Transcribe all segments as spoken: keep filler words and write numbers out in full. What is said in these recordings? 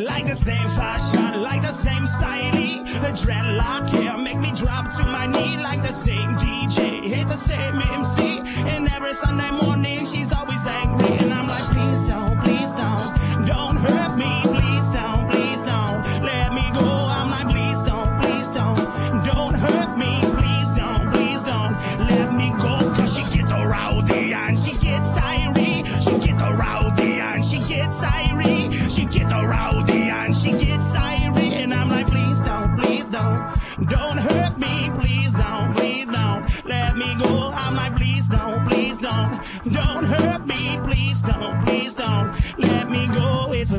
Like the same fashion, like the same style. The dreadlock hair make me drop to my knee. Like the same D J, hate the same M C. And every Sunday morning she's always angry. And I'm like, please don't, please don't, don't hurt me. Please don't, please don't, let me go. I'm like, please don't, please don't, don't hurt me. Please don't, please don't, let me go. Cause she get the rowdy and she gets irie. She get the rowdy and she gets irie. She get the rowdy and she gets irie. And I'm like, please don't, please don't, don't hurt me. Please don't, please don't, let me go. I'm like, please don't, please don't, don't hurt me. Please don't, please don't, let me go. It's a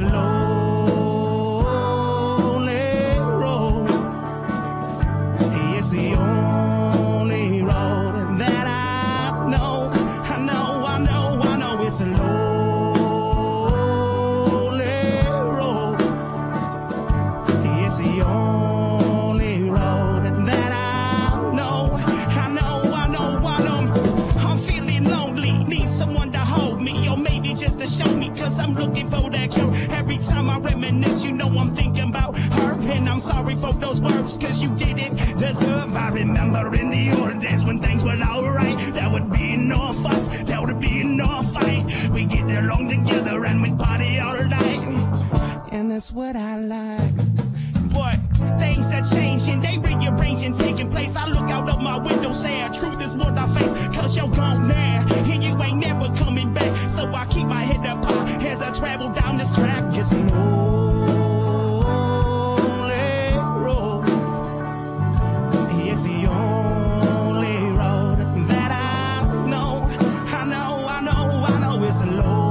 lonely road. It's the only road that I know. I know, I know, I know. It's a lonely road. It's the only road that I know. I know, I know, I know. I'm feeling lonely, need someone to hold me, or maybe just to show me, cause I'm looking for that cure. Every time I reminisce, you know I'm thinking about her. And I'm sorry for those words, cause you didn't deserve. I remember in the old days when things were alright, there would be no fuss, there would be no fight. We get along together and we party all night. And that's what I like. But things are changing, they rearranging, taking place. I look out of my window, saying truth is what I face. Cause you're gone now, and you ain't never coming back. So I keep my head up high as I travel down this track. It's an lonely road. It's the only road that I know. I know, I know, I know. It's a lonely